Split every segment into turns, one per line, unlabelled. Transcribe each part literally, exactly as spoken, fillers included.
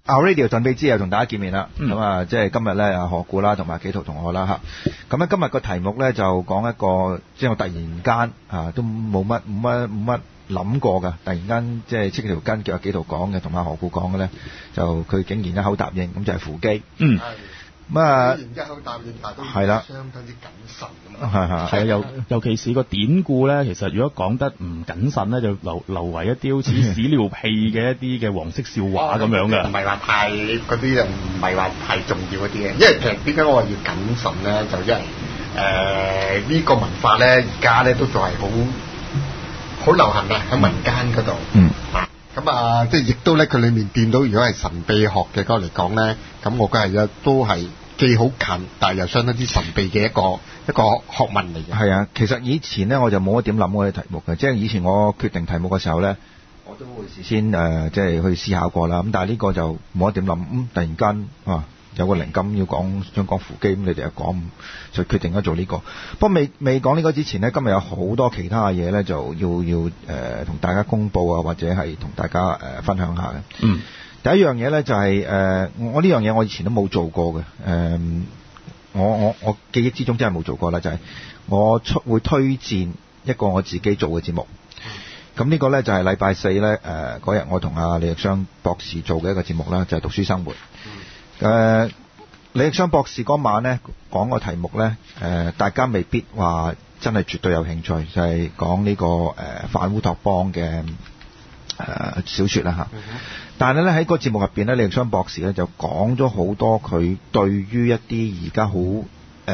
Our Radio 準備之後同大家見面啦，咁、
嗯、
啊，即係今日咧啊何故啦，同埋紀陶同學啦嚇。咁咧今日個題目咧就講一個，即係我突然間啊都冇乜冇乜冇乜諗過㗎，突然間即係戚條筋叫阿紀陶講嘅，同阿何故講嘅咧，就佢竟然一口答應，咁就係扶乩。
嗯。
咁啊，
一口答應，但係都
係啦，
相當之謹慎咁
啊。係係
係啊，尤尤其是個典故咧，其實如果講得唔謹慎咧，就留留為一啲好似屎尿屁嘅一啲嘅黃色笑話咁樣嘅。
唔係話太嗰啲就唔係話太重要嗰啲嘅，因為其實點解我話要謹慎咧？就因為誒呢、呃呢個文化咧，而家咧都仲係好好流行嘅喺民間嗰度。
嗯。
啊，咁啊，即係亦都咧，佢裡面掂到，如果係神秘學嘅嗰個嚟講咧，咁我覺得係都係既好近，但係又相當之神秘嘅一個一個學問嚟嘅。
係啊，其實以前咧我就冇乜點諗過啲題目嘅，即係以前我決定題目嘅時候咧，我都會事先誒、呃、即係去思考過啦。咁但係呢個就冇乜點諗，嗯，突然間啊有個靈感要講想講扶乩，咁你哋又講，就決定咗做呢、這個。不過未未講呢個之前呢，今日有好多其他嘅嘢咧，就要要誒同、呃、大家公佈啊，或者係同大家誒、呃、分享下嘅。
嗯。
第一樣嘢咧就係、是、誒、呃，我呢樣嘢我以前都冇做過嘅，誒、呃，我我我記憶之中真係冇做過啦，就係、是、我出會推薦一個我自己做嘅節目。咁呢個咧就係禮拜四咧誒嗰日我同阿李逸雙博士做嘅一個節目啦，就係、是、讀書生活。誒、呃，李逸雙博士嗰晚咧講個題目咧，誒、呃，大家未必話真係絕對有興趣，就係、是、講呢、這個誒、呃、反烏托邦嘅誒、呃、小說啦嚇。嗯但係咧喺個節目入邊咧，李逸雙博士咧就講咗好多佢對於一啲而家好誒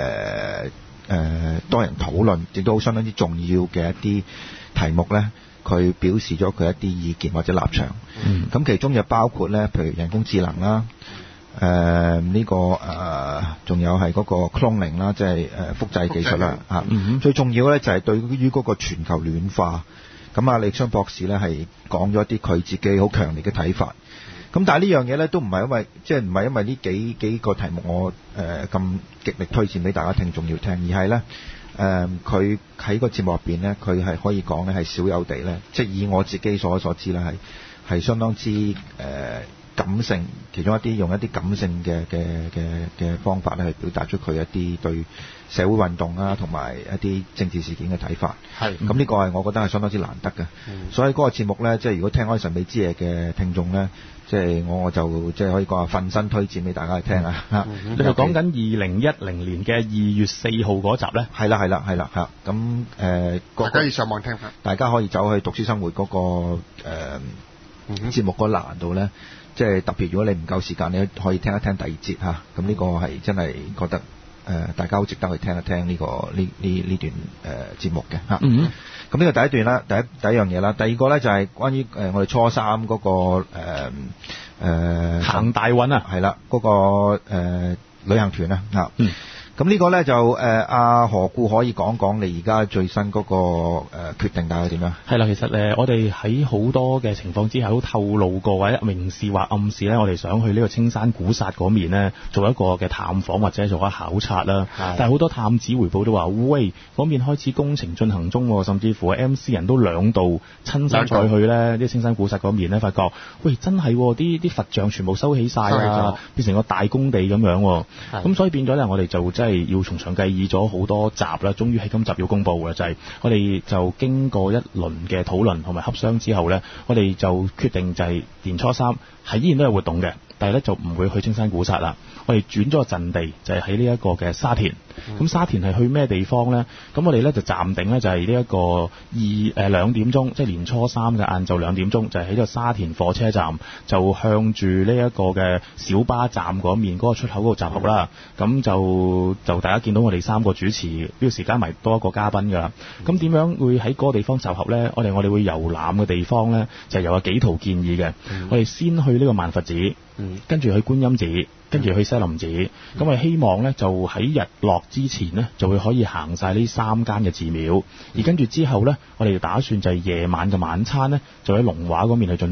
誒多人討論，亦都好相當之重要嘅一啲題目咧，佢表示咗佢一啲意見或者立場。嗯，咁其中就包括咧，譬如人工智能啦，誒、呃、呢、這個誒仲、呃、有係嗰個 cloning 啦，即係誒複製技術啦嚇。嗯，最重要咧就係對於嗰個全球暖化。咁啊，李逸雙博士咧係講咗一啲佢自己好強烈嘅睇法。咁但係呢樣嘢咧都唔係因為即係唔係因為呢幾幾個題目我誒咁、呃、極力推薦俾大家聽眾要聽，而係咧誒佢喺個節目入邊咧，佢係可以講咧係少有地咧，即係以我自己所所知咧係係相當之誒、呃、感性，其中一啲用一啲感性嘅嘅嘅嘅方法咧去表達出佢一啲對社會運動啊，同埋一啲政治事件嘅睇法。係咁呢個係我覺得係相當之難得嘅。嗯、所以嗰個節目咧，即係如果聽開神秘之夜嘅聽眾咧，即係我就即係可以講話瞓身推薦俾大家去聽啊。嗯嗯、
你係講緊二零一零年嘅二月四號嗰集咧？係啦係啦係啦嚇。咁誒、呃，大
家可以上網聽下。
大家可以走去讀書生活嗰、那個誒、呃嗯、節目嗰欄度咧，即係特別如果你唔夠時間，你可以聽一聽第二節嚇。咁呢個係真係覺得。誒、呃，大家好值得去聽一聽呢、這個呢呢呢段誒、呃、節目嘅嚇。嗯。咁、嗯、呢個第一段啦，第一第一樣嘢啦。第二個咧就係、是、關於誒、呃、我哋初三嗰、那個誒誒行大運啊，係啦，嗰、那個誒、呃、旅行團啊嚇。嗯。咁呢個咧就誒阿、呃、何故可以講講你而家最新嗰、那個誒、呃、決定大概點樣？
係啦，其實誒、呃、我哋喺好多嘅情況之下都透露過或者明示或暗示咧，我哋想去呢個青山古剎嗰面咧做一個嘅探訪或者做一個考察啦。但係好多探子回報都話，喂，嗰面開始工程進行中，甚至乎 M C 人都兩度親身再去咧，啲青山古剎嗰面咧，發覺喂真係啲啲佛像全部收起晒啊，變成個大工地咁樣。咁所以變咗咧，我哋就真係要從長計議咗好多集啦，終於喺今集要公佈嘅就係、是、我哋就經過一輪嘅討論同埋洽商之後咧，我哋就決定就係年初三係依然都有活動嘅，但係咧就唔會去青山古剎啦。我哋轉咗個陣地，就係喺呢一個嘅沙田。咁、嗯、沙田係去咩地方咧？咁我哋咧就暫定咧就係呢一個二誒兩點鐘，即係年初三嘅晏晝兩點鐘，就係喺呢個沙田火車站，就向住呢一個嘅小巴站嗰面嗰個出口嗰度集合啦。咁、嗯、就就大家見到我哋三個主持，呢個時間埋多一個嘉賓㗎。咁點樣會喺嗰個地方集合咧？我哋我哋會遊覽嘅地方咧，就係由阿紀陶建議嘅。嗯、我哋先去呢個萬佛寺，嗯、跟住去觀音寺。跟住去西林寺，咁、嗯、我希望呢，就喺日落之前呢，就會可以行晒呢三間嘅寺廟，嗯、而跟住之後呢，我哋打算就係夜晚嘅晚餐呢，就喺龍華嗰面去進食。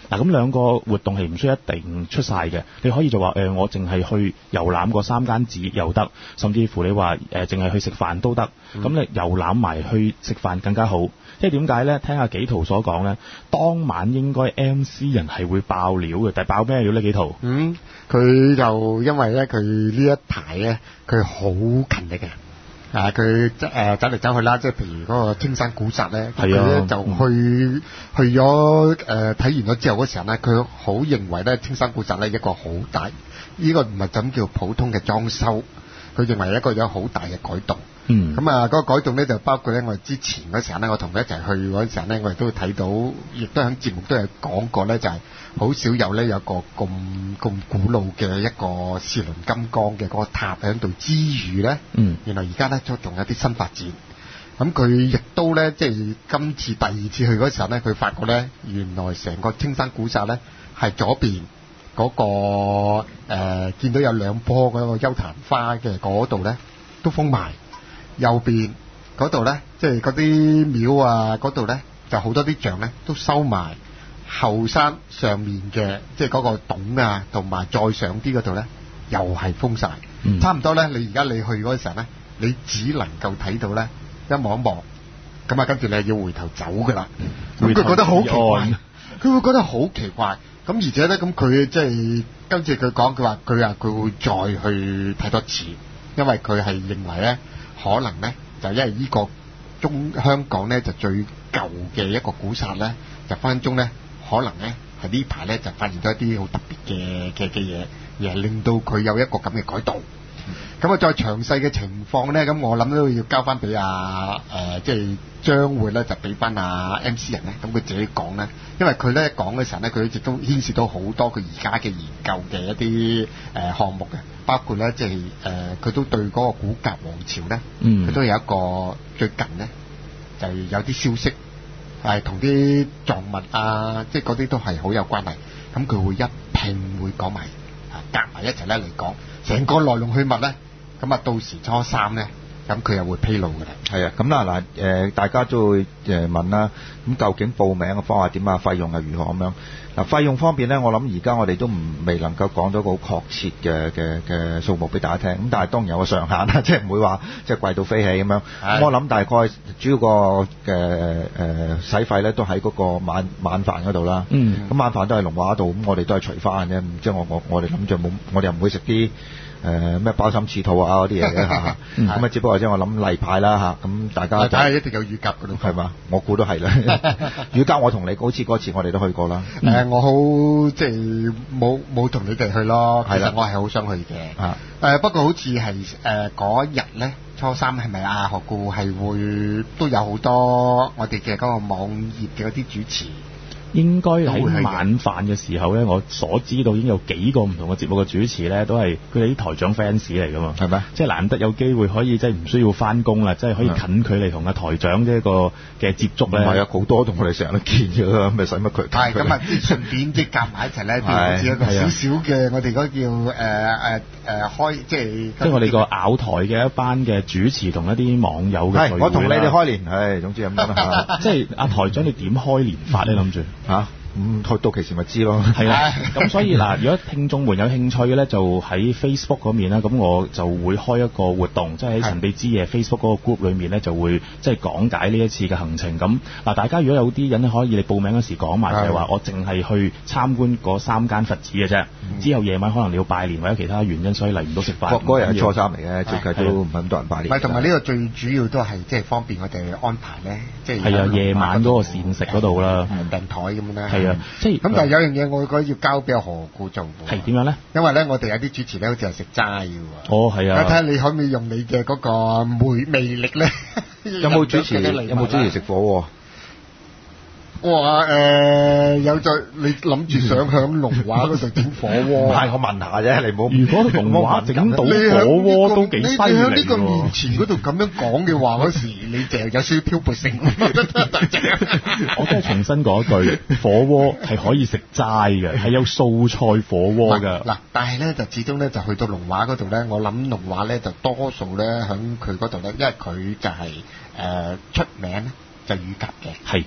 嗱，咁兩個活動係唔需要一定出晒嘅，你可以就話誒、呃，我淨係去遊覽嗰三間寺又得，甚至乎你話誒淨係去食飯都得。咁、嗯、你遊覽埋去食飯更加好。即係點解咧？聽阿紀陶所講咧，當晚應該 M C 人係會爆料嘅，但係爆咩料呢？紀陶？
嗯，佢就因為咧，佢呢一排咧，佢好勤力嘅。啊！佢誒走嚟走去啦，即係譬如嗰個青山古剎咧，佢咧、啊、就去、嗯、去咗誒睇完咗之後嗰時候咧，佢好認為咧青山古剎咧一個好大，呢、呢個唔係咁叫普通嘅裝修，佢認為一個有好大嘅改動。嗯，咁啊嗰個改動咧就包括咧我哋之前嗰時候咧，我同佢一齊去嗰時候咧，我哋都睇到，亦都喺節目都有講過咧，就係、是、好少有咧有個咁咁古老嘅一個獅輪金剛嘅嗰個塔喺度之餘咧，嗯，原來而家咧都仲有啲新發展。咁佢亦都咧即係今次第二次去嗰時候咧，佢發覺咧原來成個青山古剎咧係左邊嗰、那個誒、呃、見到有兩棵嗰個優曇花嘅嗰度咧都封埋。右邊嗰度咧，即係嗰啲廟啊，嗰度咧就好多啲像咧都收埋。後山上面嘅即係嗰個洞啊，同埋再上啲嗰度咧，又係封晒、嗯。差唔多咧，你而家你去嗰時候咧，你只能夠睇到咧一望一望，咁啊跟住你要回頭走噶啦。咁、嗯、佢覺得好奇怪，佢會覺得好奇怪。咁而且咧，咁佢即係跟住佢講，佢話佢啊佢會再去睇多次，因為佢係認為咧。可能咧就因為呢個中香港咧就最舊嘅一個古剎咧，就分分鐘咧可能咧係呢排咧就發現咗一啲好特別嘅嘅嘅嘢，而係令到佢有一個咁嘅改動。咁、嗯、啊再詳細嘅情況咧，咁我諗都要交翻俾阿誒即係將會咧就俾翻阿 M C 人咧，咁佢自己講咧，因為佢咧講嘅時候咧，佢一直都牽涉到好多佢而家嘅研究嘅一啲誒項目嘅。包括咧，即係誒，佢都對嗰個古甲王朝咧，佢、嗯、都有一個最近咧，就有啲消息係同啲藏物啊，即係嗰啲都係好有關係。咁佢會一併會講埋，啊夾埋一齊咧嚟講，成個來龍去脈咧。咁啊，到時初三咧，咁佢又會披露㗎啦。係啊，咁啦嗱，誒大家都會誒問啦，咁究竟報名嘅方法點啊？費用係如何咁樣？嗱，費用方面咧，我諗而家我哋都唔未能夠講到個好確切嘅嘅嘅數目俾大家聽。咁但係當然有個上限啦，即係唔會話即係貴到飛起咁樣。咁我諗大概主要個嘅誒使費咧，都喺嗰個晚晚飯嗰度啦。嗯。咁晚飯都係龍華度，咁我哋都係除翻啫。即係我我我哋諗住冇，我哋又唔會食啲誒咩鮑參翅肚啊嗰啲嘢嘅嚇。咁啊，只不過即係我諗例牌啦嚇。咁大家就係一定有乳鴿㗎咯，係嘛？我估都係啦。乳鴿我同你好似嗰次我哋都去過啦。誒，我好即係冇冇同你哋去咯。其實我係好想去嘅。啊。誒，不過好似係誒嗰日咧，初三係咪啊？何故係會都有好多我哋嘅嗰個網頁嘅嗰啲主持。應該喺晚飯嘅時候咧，我所知道已經有幾個唔同嘅節目嘅主持咧，都係佢哋啲台長 fans 嚟噶嘛，係咪？即係難得有機會可以即係唔需要翻工啦，即係可以近距離同阿台長呢一個嘅接觸咧。唔係啊，好多同我哋成日都見嘅，咪使乜佢？係咁啊，即係順便即係夾埋一齊咧，好似一個少少嘅我哋嗰叫誒誒誒開即係。即係我哋個咬台嘅一班嘅主持同一啲網友嘅聚會啦。係，我同你哋開年，係總之咁樣啦。即係阿台長，你點開年法咧？諗住？嚇，咁去到期時咪知咯。係啦，咁所以嗱，如果聽眾們有興趣嘅咧，就喺 Facebook 嗰面啦，咁我就會開一個活動，即係喺神秘之夜 Facebook 嗰個 group 裏面咧，就會即係講解呢一次嘅行程。咁嗱，大家如果有啲人可以你報名嗰時講埋，就係話我淨係去參觀嗰三間佛寺嘅啫，之後夜晚可能你要拜年或者其他原因，所以嚟唔到食飯。嗰日係初三嚟嘅，最近都唔係咁多人拜年。唔係，同埋呢個最主要都係即係方便我哋安排咧，即係係啊，夜晚嗰個膳食嗰度啦，訂台咁樣咧。係啊，即係咁，但係有樣嘢我覺得要交俾何故做。係點樣咧？因為咧，我哋有啲主持咧，好似係食齋嘅喎。哦，係啊。睇下你可唔可以用你嘅嗰個魅魅力咧？有冇主持？有冇主持食火鍋？我話誒有在你諗住想響龍華嗰度整火鍋？唔係，我問下啫，你唔好。如果龍華整到火鍋都幾犀利。你喺呢個面前嗰度咁樣講嘅話，嗰時你就有少少漂泊性。我都係重新講一句，火鍋係可以食齋嘅，係有素菜火鍋㗎。嗱，但係咧就始終咧就去到龍華嗰度咧，我諗龍華咧就多數咧響佢嗰度咧，因為佢就係誒出名咧就乳鴿嘅。係。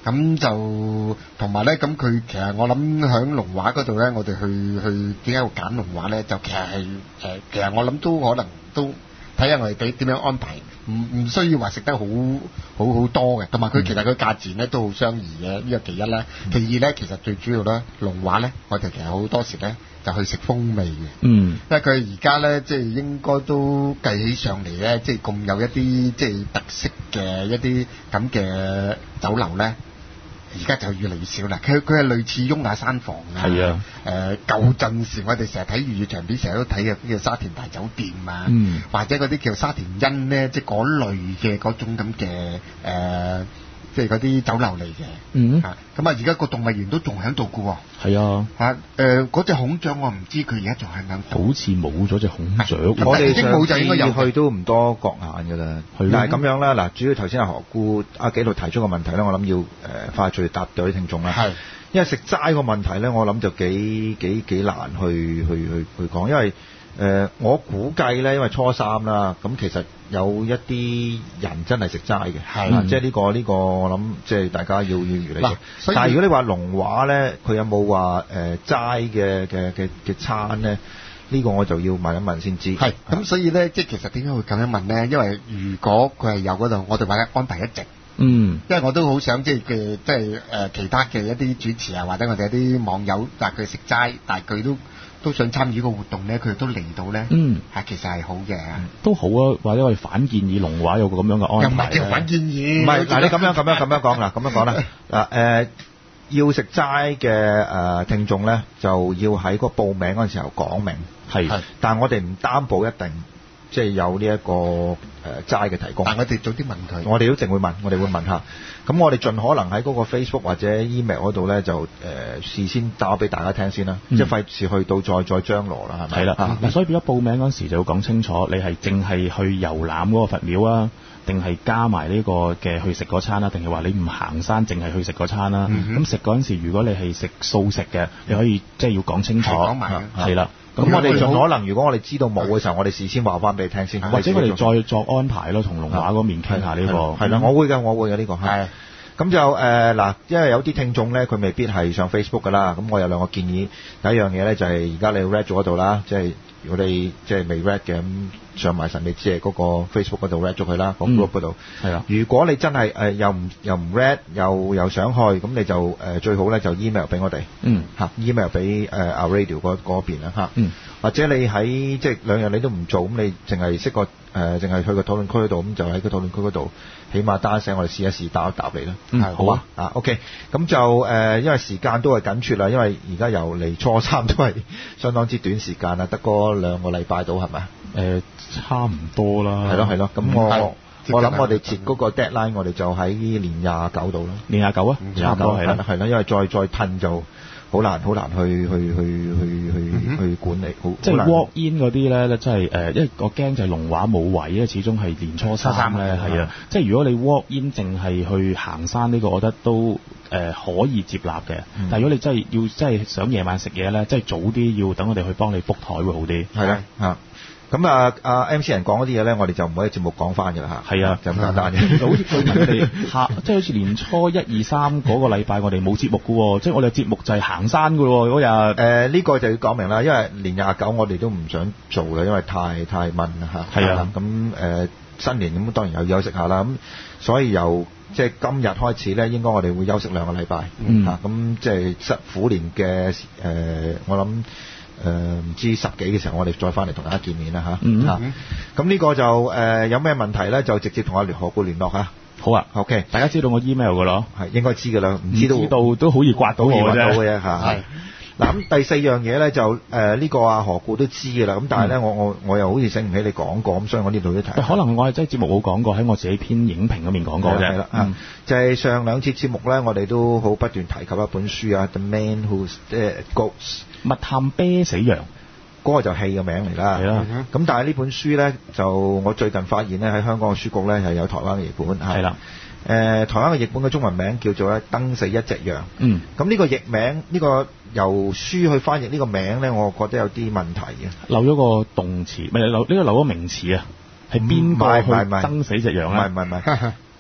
咁就同埋咧，咁佢其實我諗喺龍華嗰度咧，我哋去去點解會揀龍華咧？就其實係誒、呃，其實我諗都可能都睇下我哋點點樣安排，唔唔需要話食得好好好多嘅，同埋佢其實佢價錢咧都好相宜嘅，呢個其一咧。其二咧，其實最主要咧，龍華咧，我哋其實好多時咧就去食風味嘅，
嗯，
因為佢而家咧即係應該都計起上嚟咧，即係咁有一啲即係特色嘅一啲咁嘅酒樓咧。而家就越嚟越少啦，佢佢係類似雍雅山房啊，
係啊，
誒、呃、舊陣時我哋成日睇粵語長片，成日都睇嘅叫沙田大酒店啊，
嗯，
或者嗰啲叫沙田欣咧，即係嗰類嘅嗰種咁嘅誒，即係嗰啲酒樓嚟嘅，
嗯，
嚇咁啊！而家個動物園都仲喺度嘅喎，
係啊，
嚇誒嗰隻孔雀我唔知佢而家仲喺唔喺度，
好似冇咗隻孔雀，
我哋
已經冇就應該有
去都唔多角眼嘅啦。但係咁樣啦，嗱，主要頭先阿何姑阿紀陶提出個問題咧，我諗要誒快脆答到啲聽眾啦。係，因為食齋個問題咧，我諗就幾幾幾難去去去去講，因為誒、呃、我估計咧，因為初三啦，咁其實有一啲人真係食齋嘅，係，即係呢個呢、呢個我諗即係大家要要預理嘅。但係如果你話龍華咧，佢有冇話誒齋嘅嘅嘅嘅餐咧？呢、呢個我就要問一問先知。係，咁所以咧，即係其實點解會咁樣問咧？因為如果佢係有嗰度，我哋或者安排一席。嗯，因為我都好想即係嘅，即係誒其他嘅一啲主持啊，或者我哋一啲網友，但係佢食齋，但係佢都都想參與個活動咧，佢都嚟到咧。嗯，係其實係好嘅、嗯，都好啊。或者我哋反建議龍華有個咁樣嘅安排。又唔係叫反建議，唔係嗱，你咁樣咁樣咁樣講啦，咁樣講啦嗱誒。要食齋嘅誒聽眾咧，就要喺個報名嗰陣時候講明，係，但係我哋唔擔保一定即係有呢一個誒齋嘅提供。但係我哋早啲問佢，我哋都淨會問，我哋會問下。咁我哋盡可能喺嗰個 Facebook 或者 email 嗰度咧，就誒、呃、事先打俾大家聽先啦，嗯、即係費事去到再再張羅啦，係咪？係啦，嗱、嗯，所以變咗報名嗰陣時就要講清楚，你係淨係去遊覽嗰個佛廟啊，定係加埋呢個嘅去食嗰餐啦，定係話你唔行山，淨係去食嗰餐啦。咁食嗰陣時，如果你係食素食嘅，你可以即係要講清楚，講埋係啦。咁我哋盡可能，如果我哋知道冇嘅時候，我哋事先話翻俾你聽先，或者我哋再作安排咯，同龍華嗰邊傾下呢個。係啦，我會嘅，我會嘅呢、呢個係。咁就誒嗱、呃，因為有啲聽眾咧，佢未必係上 Facebook 噶啦。咁我有兩個建議，第一樣嘢咧就係而家你 read 咗嗰度啦，即係如果你即係未 read 嘅，咁上埋神秘之夜嗰個 Facebook 嗰度 read 咗佢啦，個 group 嗰度。係啊。如果你真係誒、呃、又唔又唔 read 又又想去，咁你就誒、呃、最好咧就 email 俾我哋。嗯。嚇 email 俾誒 Our Radio 嗰嗰邊啦嚇。嗯。或者你喺即係兩樣你都唔做，咁你淨係識個誒，淨係去個討論區嗰度，咁就喺個討論區嗰度，起碼單聲我哋試一試答一答你啦。嗯，好啊。啊 ，OK，咁就誒、呃，因為時間都係緊缺啦，因為而家由嚟初三都係相當之短時間啦，得嗰兩個禮拜到係咪？誒、呃，差唔多啦。係咯係咯，咁我、嗯、我諗我哋截嗰個 deadline，我哋就喺年廿九度啦。年廿九啊，差唔多係啦，係啦，因為再再褪就。好難，好難去去去去去、嗯、去管理，好即係 walk in 嗰啲咧，真係誒，因為我驚就係龍華冇位，因為始終係年初三咧，係啊，即係如果你 walk in 淨係去行山呢、這個，我覺得都誒、呃、可以接納嘅、嗯。但係如果你真係要真係想夜晚食嘢咧，即係早啲要等我哋去幫你 book 台會好啲。係啦，嚇。咁啊，阿 M C 人講嗰啲嘢咧，我哋就唔可以節目講翻嘅啦嚇。係啊，就咁簡單嘅。好似佢哋下，即係好似年初一二三嗰個禮拜，我哋冇節目嘅喎，即係我哋嘅節目就係行山嘅喎嗰日。誒、呃，呢、這個就要講明啦，因為年廿九我哋都唔想做啦，因為太太悶啦嚇。係啊。咁誒、呃、新年咁當然又要休息下啦，咁所以由即係今日開始咧，應該我哋會休息兩個禮拜。嗯。嚇、啊，咁即係失虎年嘅誒、呃，我諗。誒、呃、唔知十幾嘅時候，我哋再翻嚟同大家見面啦嚇。嗯。咁、嗯、呢個就誒、呃、有咩問題咧，就直接同阿何故聯絡嚇。好啊 ，OK。大家知道我 email 嘅咯，係應該知嘅啦。唔知道知道都好易刮到我嘅啫嚇。係。嗱咁第四樣嘢咧就誒呢、呃這個阿何故都知嘅啦。咁但係咧、嗯、我我我又好似醒唔起你講過，咁所以我呢度都提。可能我係真係節目冇講過，喺我自己篇影評嗰邊講過啫。係啦、嗯，就係、是、上兩次節目咧，我哋都好不斷提及一本書啊，《The Man Who Goes》。密探啤死羊，嗰、那個就戲嘅名嚟啦。係啦。咁但係呢本書咧，就我最近發現咧，喺香港嘅書局咧係有台灣嘅譯本。係啦。誒、呃，台灣嘅譯本嘅中文名叫做咧《燈死一隻羊》。嗯。咁呢個譯名，呢、這個由書去翻譯呢個名咧，我覺得有啲問題嘅。漏咗個動詞，唔係漏呢個漏咗名詞啊？係邊個去燈死隻羊咧？唔係唔係唔係。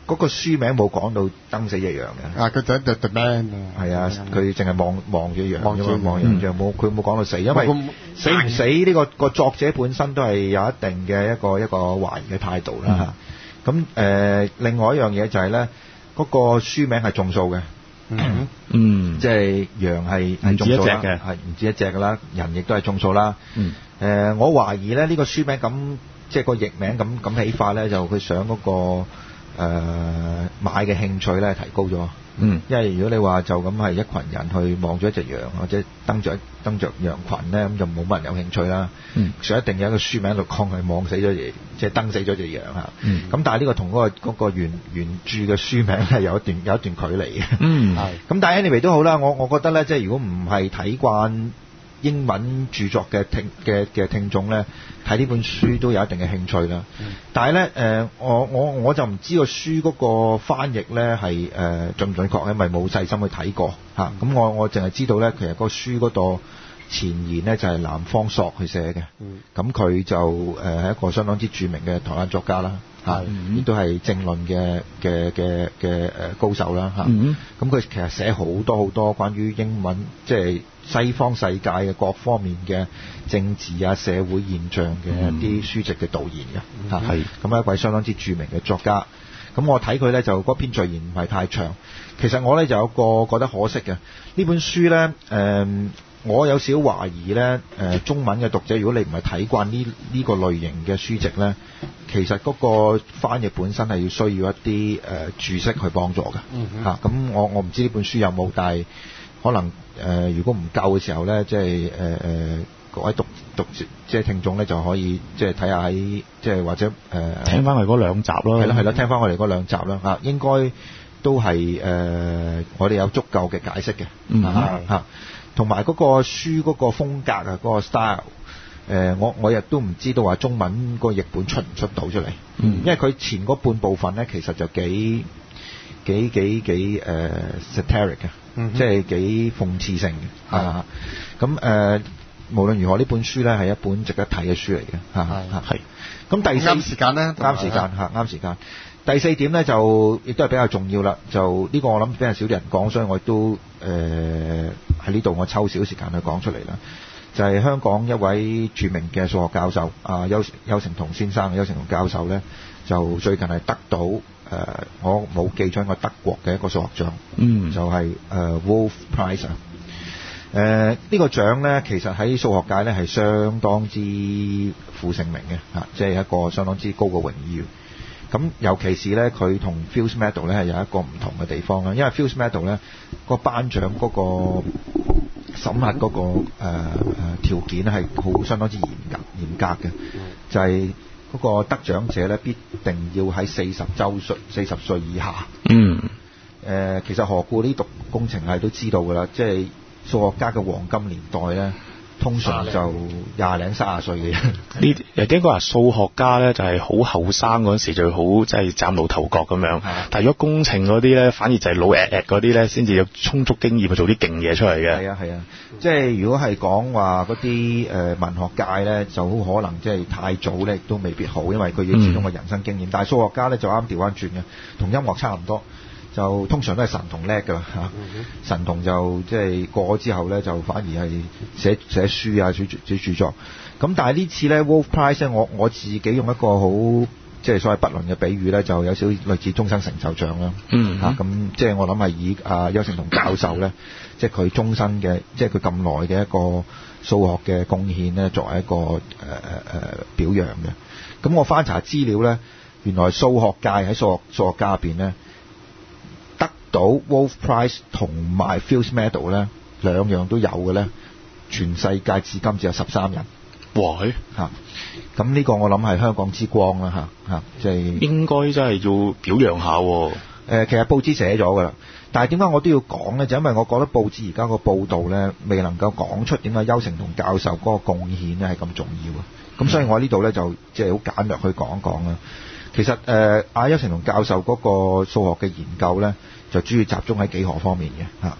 嗰個書名冇講到燈死隻羊嘅。
啊，佢就 The The Man 啊。
係啊，佢淨係望望住羊，
望住羊
望羊像冇，佢冇講到死，因為死唔死呢個個作者本身都係有一定嘅一個一個懷疑嘅態度啦嚇。咁誒，另外一樣嘢就係咧，嗰個書名係眾數嘅。
嗯
嗯，
即係羊係係眾數啦，係唔止一隻㗎啦，人亦都係眾數啦。
嗯。
誒，我懷疑咧呢個書名咁，即係個譯名咁咁起法咧，就佢想嗰個。誒、呃、買嘅興趣咧提高咗，
嗯，
因為如果你話就咁係一群人去望咗一隻羊或者登着登着羊群咧，咁就冇乜人有興趣啦。
嗯，
所以一定有一個書名喺度講係望死咗隻，即係登死咗隻羊嚇。
嗯，
咁但係呢個同嗰、嗰個嗰個原原著嘅書名係有一段有一段距離嘅。
嗯，
係。咁但係 anyway 都好啦，我我覺得咧，即係如果唔係睇慣英文著作嘅聽嘅嘅聽眾咧，睇呢本書都有一定嘅興趣啦。嗯、但係咧，誒、呃，我我我就唔知個書嗰個翻譯咧係誒準唔準確，因為冇細心去睇過嚇。咁、嗯啊、我我淨係知道咧，其實個書嗰度前言咧就係南方朔去寫嘅。嗯。咁佢就誒係、呃、一個相當之著名嘅台灣作家啦。嚇、嗯，亦都係政論嘅嘅嘅嘅誒高手啦。嚇、啊。嗯。咁佢其實寫好多好多關於英文即係西方世界嘅各方面嘅政治啊、社會現象嘅一啲書籍嘅導言嘅嚇，係咁一位相當之著名嘅作家。咁我睇佢咧就嗰篇序言唔係太長。其實我咧就有個覺得可惜嘅呢本書咧，誒、呃、我有少少懷疑咧，誒、呃、中文嘅讀者如果你唔係睇慣呢呢個類型嘅書籍咧，其實嗰個翻譯本身係要需要一啲誒、呃、注釋去幫助嘅嚇。咁、嗯啊、我我唔知呢本書有冇，但係可能。誒、呃，如果唔夠嘅時候咧，即係誒誒各位讀讀即係聽眾咧，就可以即係睇下喺即係或者誒、呃、
聽翻佢嗰兩集咯。
係啦係啦，聽翻我哋嗰兩集啦嚇，應該都係誒、呃、我哋有足夠嘅解釋嘅。嗯嚇，同埋嗰個書嗰個風格啊，嗰、嗰個 style，誒、呃、我我亦都唔知道話中文個譯本出唔出到出嚟。嗯，因為佢前嗰半部分咧，其實就幾幾幾幾誒、呃、satiric 嘅。嗯、即係幾諷刺性嘅，係咁誒。無論如何，呢本書咧係一本值得睇嘅書嚟嘅，嚇嚇係。咁第四啱時間咧，啱時間嚇，啱時間。第四點咧就亦都係比較重要啦。就呢個我諗比較少啲人講，所以我亦都誒喺呢度我抽少時間去講出嚟啦。就係、是、香港一位著名嘅數學教授啊，邱邱成桐先生，邱成桐教授咧就最近係得到。誒、呃，我冇記錯，一個德國嘅一個數學獎，嗯，就係、是、誒、呃、Wolf Prize 啊。誒、呃，呢、這個獎咧，其實喺數學界咧係相當之負盛名嘅嚇，即係一個相當之高嘅榮譽。咁尤其是咧，佢同 Fields Medal 咧係有一個唔同嘅地方啦，因為 Fields Medal 咧個頒獎嗰個審核嗰、那個誒誒、呃、條件係好相當之嚴格嚴格嘅，就係、是。嗰、那個得獎者咧，必定要喺四十週歲、四十歲以下。嗯。誒、呃，其實何故呢讀工程系都知道㗎啦，即係數學家嘅黃金年代咧，通常就廿零三十歲嘅。呢
又應該話數學家咧，就係好後生嗰陣時最好，即係嶄露頭角咁樣。但係如果工程嗰啲咧，反而就係老誒誒嗰啲咧，先至有充足經驗去做啲勁嘢出嚟嘅。
係啊係啊，即係如果係講話嗰啲誒文學界咧，就好可能即係太早咧，亦都未必好，因為佢要始終嘅人生經驗。嗯、但係數學家咧就啱調翻轉嘅，同音樂差唔多。就通常都係神童叻㗎啦嚇，神童就即係過咗之後咧，就反而係寫寫書啊，寫寫著作。咁但係呢次咧 Wolf Prize 咧，我我自己用一個好即係所謂不倫嘅比喻咧，就有少少類似終生成就獎啦。嗯嚇，咁即係我諗係以啊邱成桐教授咧，即係佢終身嘅，即係佢咁耐嘅一個數學嘅貢獻咧，作為一個誒誒誒表揚嘅。咁我翻查資料咧，原來數學界喺數學數學家入邊咧，到 Wolf Prize 同埋 Fields Medal 咧，兩樣都有嘅咧，全世界至今只有十三人。哇！嚇，咁呢個我諗係香港之光啦嚇嚇，即係
應該真係要表揚下喎。
誒，其實報紙寫咗㗎啦，但係點解我都要講咧？就因為我覺得報紙而家個報導咧，未能夠講出點解邱成桐教授嗰個貢獻咧係咁重要啊。咁所以我喺呢度咧就即係好簡略去講一講啦。其實誒，阿邱成桐教授嗰個數學嘅研究咧，就主要集中喺幾何方面嘅嚇。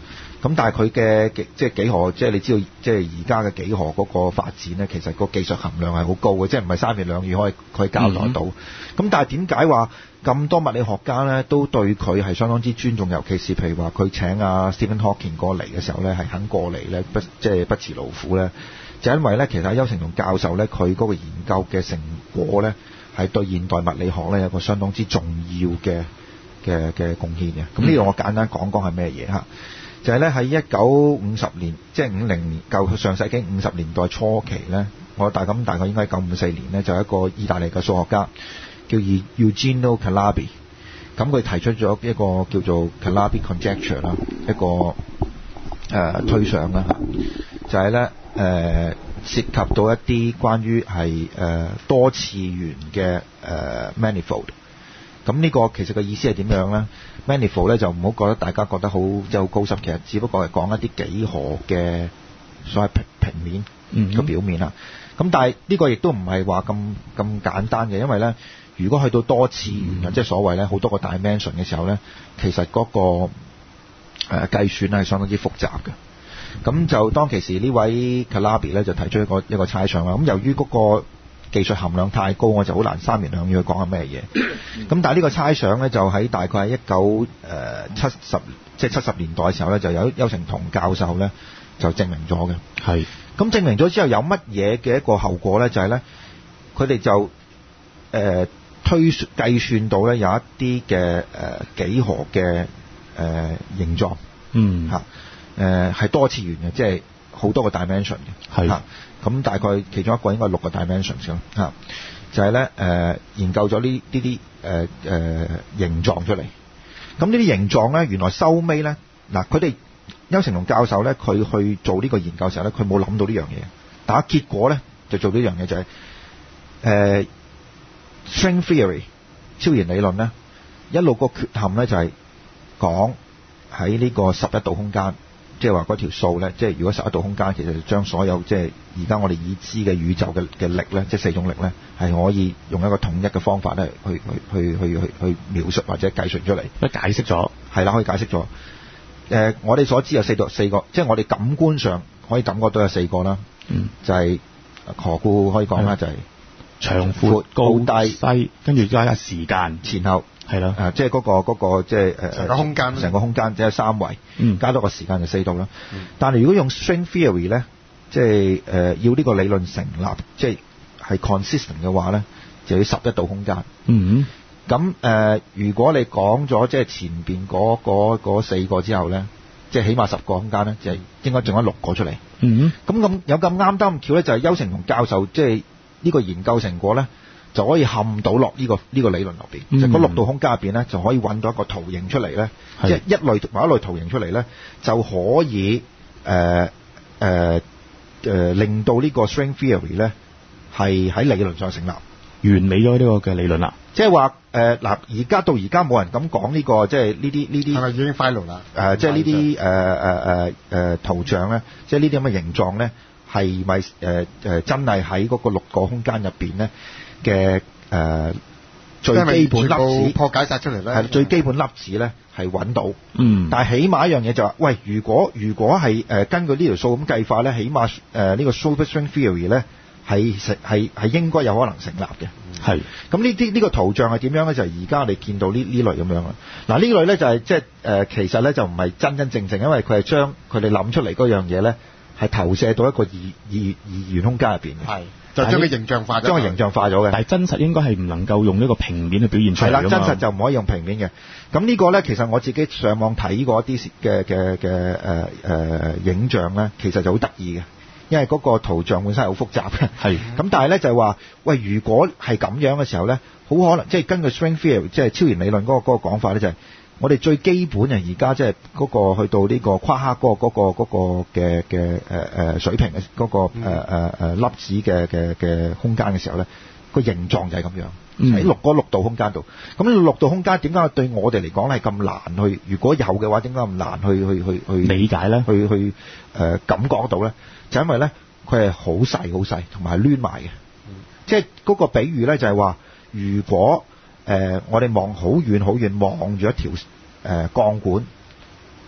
咁但係佢嘅即係幾何，即係你知道，即係而家嘅幾何嗰個發展咧，其實個技術含量係好高嘅，即係唔係三言兩語可以可以交代到。咁、嗯、但係點解話咁多物理學家咧都對佢係相當之尊重，尤其是譬如話佢請阿 Stephen Hawking 過嚟嘅時候咧，係肯過嚟咧，不即係不辭勞苦咧，就因為咧其實邱成龍教授咧佢嗰個研究嘅成果咧係對現代物理學咧有個相當之重要嘅嘅嘅貢獻嘅。咁呢度我簡單講講係咩嘢嚇？就係咧喺一九五十年，即係五零年，舊上世紀五十年代初期咧，我大咁大概應該係九五四年咧，就有一個意大利嘅數學家叫 Eugenio Calabi， 咁佢提出咗一個叫做 Calabi conjecture 啦，一個誒、呃、推想啦嚇，就係咧誒涉及到一啲關於係誒多次元嘅誒、呃、manifold。咁呢個其實個意思係點樣咧 ？manifold 咧就唔好覺得大家覺得好即係好高深，其實只不過係講一啲幾何嘅所謂平平面個、嗯、表面啦。咁但係呢個亦都唔係話咁咁簡單嘅，因為咧如果去到多次元啊，嗯、即係所謂咧好多個 dimension 嘅時候咧，其實嗰、那個誒、呃、計算係相當之複雜嘅。咁就當其時呢位 Calabi 咧就提出一個一個猜想啦。咁由於嗰、那個技術含量太高，我就好難三言兩語去講係咩嘢。咁但係呢個猜想咧，就喺大概係一九誒七十即係七十年代嘅時候咧，就有邱成彤教授咧就證明咗嘅。係。咁證明咗之後有乜嘢嘅一個後果咧？就係咧，佢哋就誒、呃、推算計算到咧有一啲嘅誒幾何嘅誒、呃、形狀。嗯。嚇誒係多次元嘅，即係好多個 dimension 嘅。係。嚇咁大概其中一個應該係六個 dimensions 咯，嚇就係咧誒研究咗呢呢啲誒誒形狀出嚟。咁呢啲形狀咧，原來收尾咧嗱，佢哋邱成龍教授咧，佢去做呢個研究時候咧，佢冇諗到呢樣嘢，但係結果咧就做呢樣嘢就係、是、誒、呃、string theory 超弦理論咧，一路個缺陷咧就係講喺呢個十一度空間。即係話嗰條數咧，即係如果十一度空間，其實就將所有即係而家我哋已知嘅宇宙嘅嘅力咧，即係四種力咧，係可以用一個統一嘅方法咧，去去去去去去描述或者計算出嚟。都解釋咗，係啦，可以解釋咗。誒、呃，我哋所知有四度四個，即係我哋感官上可以感覺到有四個啦。嗯，就係何故可以講啦，就係長闊高低西，跟住加下時間前後。係咯，誒，即係嗰個嗰個即係誒成個空間，成個空間即係三維，嗯，加多個時間就四度啦。嗯、但係如果用 string theory 咧，即係誒、呃、要呢個理論成立，即係係 consistent 嘅話咧，就要十一度空間。嗯，咁誒、呃，如果你講咗即係前邊嗰嗰四個之後咧，即係起碼十個空間咧，就係應該仲有六個出嚟。嗯，咁咁有咁啱得咁巧咧，就係邱成龍教授即係呢個研究成果咧。就可以嵌到落呢個呢個理論入邊，嗯、就嗰六度空間入邊咧，就可以揾到一個圖形出嚟咧，即係一類某一類圖形出嚟咧，就可以誒誒誒令到呢個 string theory 咧係喺理論上成立，完美咗呢個嘅理論啦。即係話誒嗱，而家到而家冇人咁講呢個，即係呢啲呢啲係咪已經 final 啦？誒，即係呢啲誒誒誒誒圖像咧，即係呢啲咁嘅形狀咧，係咪誒誒真係喺嗰個六個空間入邊咧？嘅誒、呃、最基本粒子破解晒出嚟咧，係最基本粒子咧係揾到，嗯，但係起碼一樣嘢就話、是，喂，如果如果係誒、呃、根據呢條數咁計法咧，起碼誒呢、呃這個 superstring theory 咧係成係係應該有可能成立嘅，係、嗯。咁呢啲呢個圖像係點樣咧？就係而家我哋見到呢呢類咁樣啦。嗱呢類咧就係即係誒其實咧就唔係真真正正，因為佢係將佢哋諗出嚟嗰樣嘢咧係投射到一個二二二元空間入邊嘅，係。就將佢形象化咗，將佢形象化咗嘅。但係真實應該係唔能夠用呢個平面去表現出嚟㗎嘛。係啦，真實就唔可以用平面嘅。咁呢個咧，其實我自己上網睇過一啲嘅嘅嘅誒誒影像咧，其實就好得意嘅，因為嗰個圖像本身係好複雜嘅。係。咁但係咧就係話，喂，如果係咁樣嘅時候咧，好可能即係根據 string theory 即係超弦理論嗰個嗰個講法咧，就係我哋最基本啊，而家即係嗰個去到呢個夸克嗰個嗰個嗰個嘅嘅誒誒水平嘅嗰個誒誒誒粒子嘅嘅嘅空間嘅時候咧，個形狀就係咁樣喺六嗰六度空間度。咁六度空間點解對我哋嚟講係咁難去？如果有嘅話，點解咁難去去去去理解咧？去去誒感覺到咧？就因為咧，佢係好細好細，同埋係攣埋嘅。即係嗰個比喻咧，就係話，如果誒、呃，我哋望好遠好遠，望住一條誒鋼管，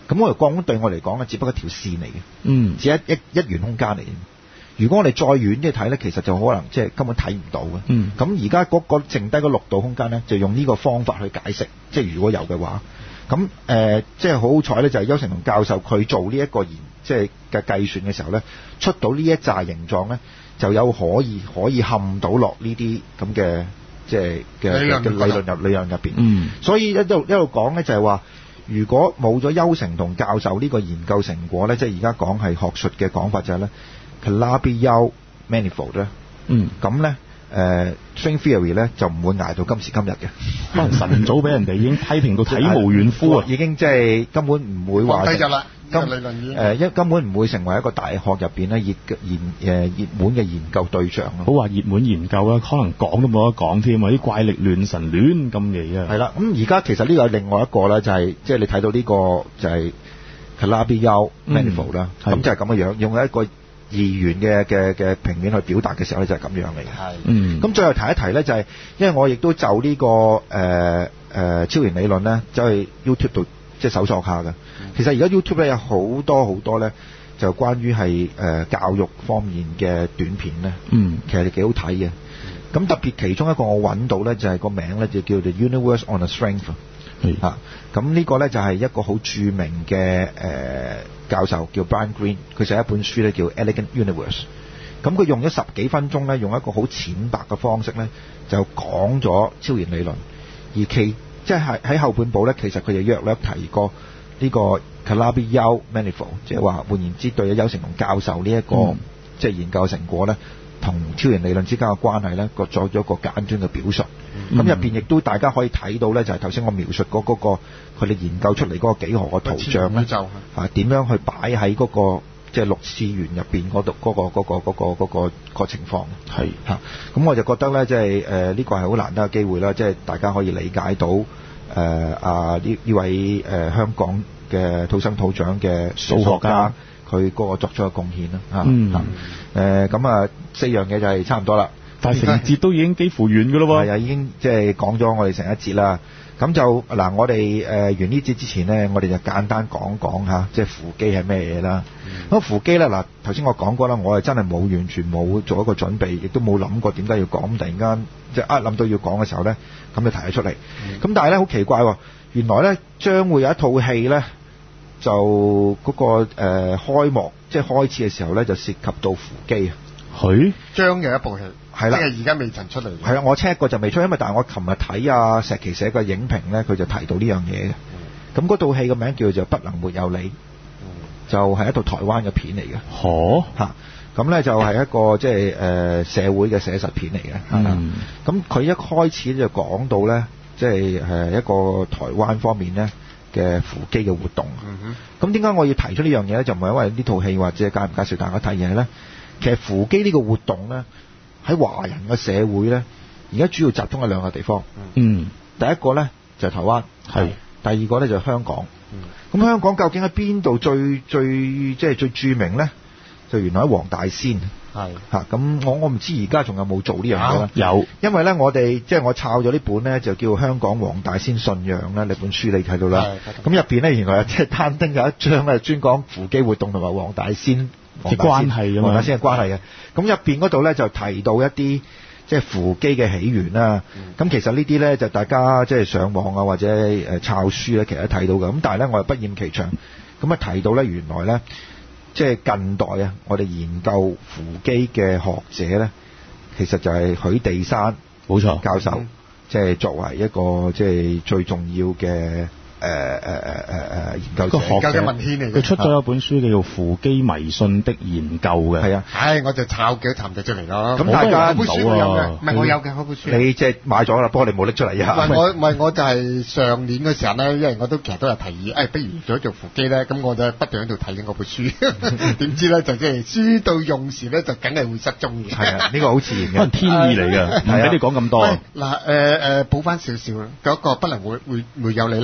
咁我哋光對我嚟講咧，只不過一條線嚟嘅，
嗯，
只一一一元空間嚟嘅。如果我哋再遠啲睇咧，其實就可能即係根本睇唔到嘅。
嗯，
咁而家嗰個剩低嗰六度空間咧，就用呢個方法去解釋。即係如果有嘅話，咁誒、呃，即係好好彩咧，就係邱成龍教授佢做呢一個研即係嘅計算嘅時候咧，出到呢一紮形狀咧，就有可以可以嵌到落呢啲咁嘅即係嘅嘅理論入理論入邊。
嗯，所
以一路一路講咧，就係話，如果冇咗邱成龍教授呢個研究成果咧，即係而家講係學術嘅講法就係咧。Calabi-Yau manifold 咧，嗯，咁咧，誒 string theory 咧就唔會捱到今時今日嘅，
可能晨早俾人哋已經批評到體無完膚啊，
已經即係根本唔會話，
放低咗啦，
根
理論已經
誒一根本唔會成為一個大學入邊咧熱研誒熱門嘅研究對象咯。
好話熱門研究啦，可能講都冇得講添啊！啲怪力亂神亂咁嚟啊！
係啦，咁而家其實呢個係另外一個咧，就係即係你睇到呢個就係 Calabi-Yau manifold 啦，咁就係咁嘅樣，用一個二元嘅嘅嘅平面去表達嘅時候咧，就係咁樣嚟嘅。係，嗯。咁最後提一提咧，就係因為我亦都就呢個誒誒超弦理論咧，走去 YouTube 度即係搜索下嘅。其實而家 YouTube 咧有好多好多咧，就關於係誒教育方面嘅短片咧。嗯。其實幾好睇嘅。咁特別其中一個我揾到咧，就係個名咧就叫做 Universe on a String。係。嚇，咁呢個咧就係一個好著名嘅誒。呃教授叫 Brian Greene， 佢寫一本書咧叫 Elegant Universe。咁佢用咗十幾分鐘咧，用一個好淺白嘅方式咧，就講咗超弦理論。而其即係喺後半部咧，其實佢就約略提過呢個 Calabi-Yau manifold， 即係話換言之，對邱成龍教授呢、這、一個、嗯、即係研究成果咧，同超弦理論之間嘅關係咧，個作咗一個簡單嘅表述。咁入邊亦都大家可以睇到咧，就係頭先我描述嗰、那、嗰個佢哋研究出嚟嗰個幾何嘅圖像咧，啊點樣去擺喺嗰個即係六次元入邊嗰度嗰個嗰、那個嗰、那個嗰、那個那個情況。係嚇，咁我就覺得咧，即係誒呢個係好難得嘅機會啦，即係大家可以理解到誒啊呢呢位誒、呃、香港嘅土生土長嘅數學家，佢嗰個作出嘅貢獻啦嚇。嗯。誒咁啊、呃、四樣嘢就係差唔多啦。
但係成節都已經幾乎完㗎咯喎，
係啊，已經即係講咗我哋成一節啦。咁就嗱，我哋誒、呃、完呢節之前呢，我哋就簡單講講下，即係扶基係咩嘢啦。咁、嗯、扶基咧，嗱頭先我講過啦，我係真係冇完全冇做一個準備，亦都冇諗過點解要講。突然間即係啊諗到要講嘅時候咧，咁就提咗出嚟。咁、嗯、但係咧好奇怪喎，原來咧將會有一套戲咧，就嗰、那個誒、呃、開幕即係開始嘅時候咧，就涉及到扶基啊。
佢
將有一部戲。係啦，即係而家未曾出嚟。
係啦，我 check 過就未出，因為但係我琴日睇阿石琪寫個影評咧，佢就提到呢樣嘢嘅。咁嗰套戲個名叫做《不能沒有你》，嗯、就係、是、一套台灣嘅片嚟嘅。哦，嚇，咁咧就係一個即係誒社會嘅寫實片嚟嘅。嗯，咁佢一開始就講到咧，即係誒一個台灣方面咧嘅扶基嘅活動。嗯哼，咁點解我要提出呢樣嘢咧？就唔係因為呢套戲或者介唔介紹大家睇嘢咧。其實扶基呢個活動咧，喺華人嘅社會咧，而家主要集中喺兩個地方。嗯，第一個咧就係、是、台灣，係；第二個咧就係、是、香港。咁、嗯、香港究竟喺邊度最最即係最著名咧？就原來喺黃大仙。係嚇，咁我我唔知而家仲有冇做呢樣嘢啦。有，因為咧我哋即係我抄咗呢本咧，就叫《香港黃大仙信仰》咧，呢本書你睇到啦。咁入邊咧原來即係單丁有一章咧，專講扶基活動同埋黃大仙嘅關係啊嘛，黃大仙嘅關係嘅。咁入邊嗰度咧就提到一啲即係扶基嘅起源啦。咁、嗯、其實呢啲咧就大家即係上網啊或者誒抄書咧，其實都睇到嘅。咁但係咧我又不厭其詳，咁啊提到咧原來咧。即係近代啊，我哋研究扶基嘅學者咧，其實就係許地山冇錯教授，即係作為一個即係最重要嘅。誒誒誒誒誒研究者，個學者文獻嚟嘅，佢出咗一本書叫做《扶基迷信的研究》嘅。係啊，唉，我就抄幾尋隻出嚟咯。咁大家本書我有嘅，唔係我有嘅嗰本書。你即係買咗啦，不過你冇拎出嚟啊。唔係我，唔係我就係上年嘅時候咧，因為我都其實都有提議，誒，不如做做扶基咧，咁我就不斷喺度睇緊嗰本書。點知咧就即係書到用時咧，就梗係會失蹤嘅。係啊，呢個好自然嘅，可能天意嚟嘅，唔俾你講咁多。嗱誒誒，補翻少少啦，嗰個不能會會會有你咧係。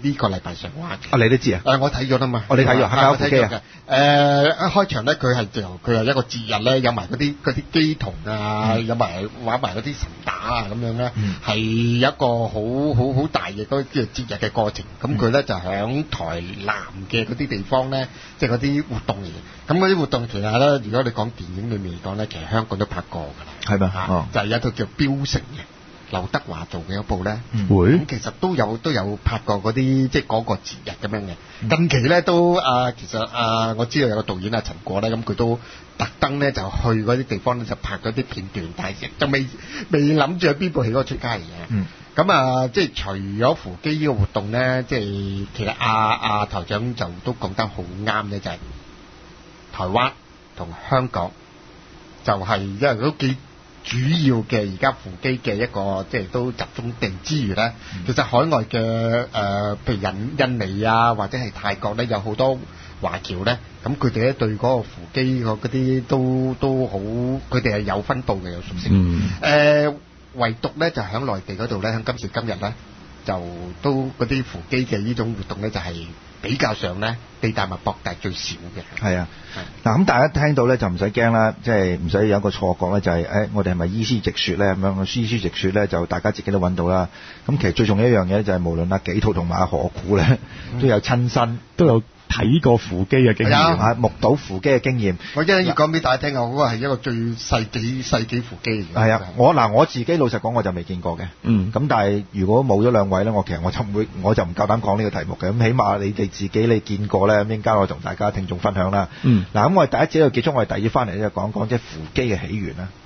呢個禮拜上畫嘅。
啊，你都知啊？
誒，我睇咗啦嘛。
我哋睇咗，係咪有腹肌啊？
誒，一開場咧，佢係就佢係一個節日咧，有埋嗰啲嗰啲機童啊，有埋玩埋嗰啲神打啊咁樣咧，係一個好好好大嘅嗰個節日嘅過程。咁佢咧就響台南嘅嗰啲地方咧，即係嗰啲活動嚟嘅。咁嗰啲活動其實咧，如果你講電影裏面嚟講咧，其實香港都拍過㗎啦。
係咪？
嚇，就係有一套叫《標城》嘅。劉德華做嘅一部咧，
會
咁其實都有都有拍過嗰啲即係嗰個節日咁樣嘅。近期咧都啊，其實啊，我知道有個導演啊陳果咧，咁佢都特登咧就去嗰啲地方咧就拍嗰啲片段，但係就未未諗住喺邊部戲嗰個出街嘅。
嗯，
咁啊，即係除咗扶基呢個活動咧，即係其實阿阿台長就都講得好啱咧，就係台灣同香港就係因為都幾主要嘅而家扶基嘅一個即係都集中地之餘咧，嗯、其實海外嘅誒、呃，譬如印印尼啊，或者係泰國咧，有好多華僑咧，咁佢哋咧對嗰個扶基嗰啲都都好，佢哋係有分佈嘅，有熟悉。誒、嗯呃，唯獨咧就喺內地嗰度咧，喺今時今日咧，就都嗰啲扶基嘅呢種活動咧，就係、是。比較上咧，地大物博，但係最少嘅。係
啊，嗱咁大家聽到咧就唔使驚啦，即係唔使有一個錯覺咧，就係、是、誒、哎、我哋係咪醫師直説咧咁樣？醫師直説咧就大家自己都揾到啦。咁其實最重要一樣嘢就係無論阿紀陶同埋阿何故咧，都有親身都有睇過扶基嘅經驗，啊、目睹扶基嘅經驗。
我一陣要講俾大家聽啊，嗰個係一個最世紀世紀扶基嚟嘅。
係啊，我嗱我自己老實講我就未見過嘅。嗯。咁但係如果冇咗兩位咧，我其實我就唔會，我就唔夠膽講呢個題目嘅。咁起碼你哋自己你見過咧，咁陣間我同大家聽眾分享啦。嗯。嗱咁我哋第一節就結束，我哋第二翻嚟咧就講講即係扶基嘅起源啦。